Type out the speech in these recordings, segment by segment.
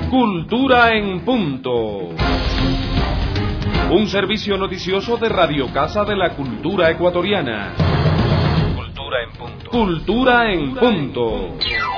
Cultura en Punto. Un servicio noticioso de Radio Casa de la Cultura Ecuatoriana. Cultura en Punto. Cultura en Punto.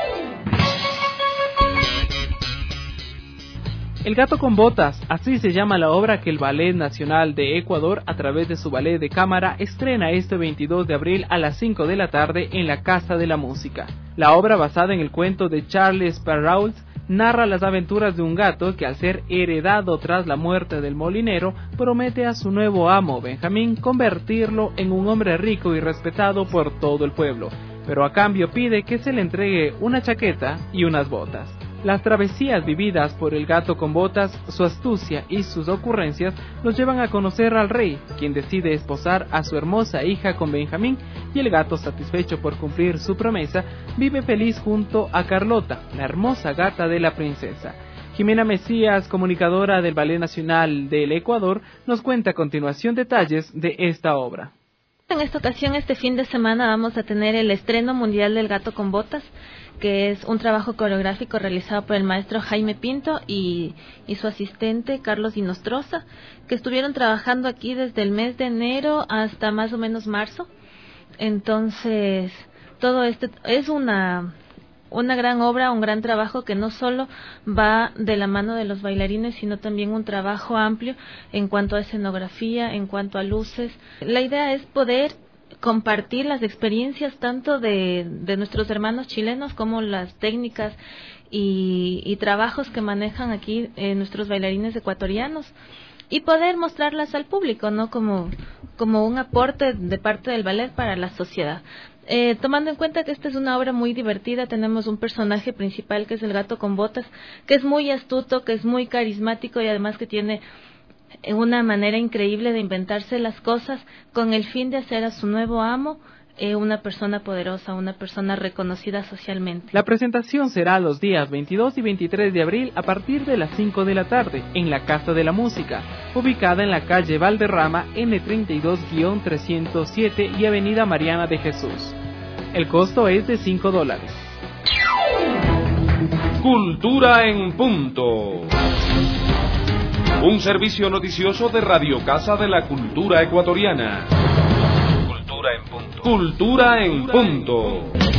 El gato con botas, así se llama la obra que el Ballet Nacional de Ecuador, a través de su ballet de cámara, estrena este 22 de abril a las 5 de la tarde en la Casa de la Música. La obra, basada en el cuento de Charles Perrault, narra las aventuras de un gato que, al ser heredado tras la muerte del molinero, promete a su nuevo amo, Benjamín, convertirlo en un hombre rico y respetado por todo el pueblo, pero a cambio pide que se le entregue una chaqueta y unas botas. Las travesías vividas por el gato con botas, su astucia y sus ocurrencias nos llevan a conocer al rey, quien decide esposar a su hermosa hija con Benjamín, y el gato, satisfecho por cumplir su promesa, vive feliz junto a Carlota, la hermosa gata de la princesa. Jimena Mesías, comunicadora del Ballet Nacional del Ecuador, nos cuenta a continuación detalles de esta obra. En esta ocasión, este fin de semana, vamos a tener el estreno mundial del Gato con Botas, que es un trabajo coreográfico realizado por el maestro Jaime Pinto y su asistente Carlos Inostroza, que estuvieron trabajando aquí desde el mes de enero hasta más o menos marzo. Entonces, todo esto es una gran obra, un gran trabajo que no solo va de la mano de los bailarines, sino también un trabajo amplio en cuanto a escenografía, en cuanto a luces. La idea es poder compartir las experiencias tanto de nuestros hermanos chilenos como las técnicas y trabajos que manejan aquí nuestros bailarines ecuatorianos, y poder mostrarlas al público, ¿no? Como un aporte de parte del ballet para la sociedad. Tomando en cuenta que esta es una obra muy divertida, tenemos un personaje principal que es el gato con botas, que es muy astuto, que es muy carismático y además que tiene una manera increíble de inventarse las cosas con el fin de hacer a su nuevo amo una persona poderosa, una persona reconocida socialmente. La presentación será los días 22 y 23 de abril a partir de las 5 de la tarde en la Casa de la Música, ubicada en la calle Valderrama N32-307 y Avenida Mariana de Jesús. El costo es de $5. Cultura en Punto. Un servicio noticioso de Radio Casa de la Cultura Ecuatoriana. Cultura en Punto. Cultura en Punto.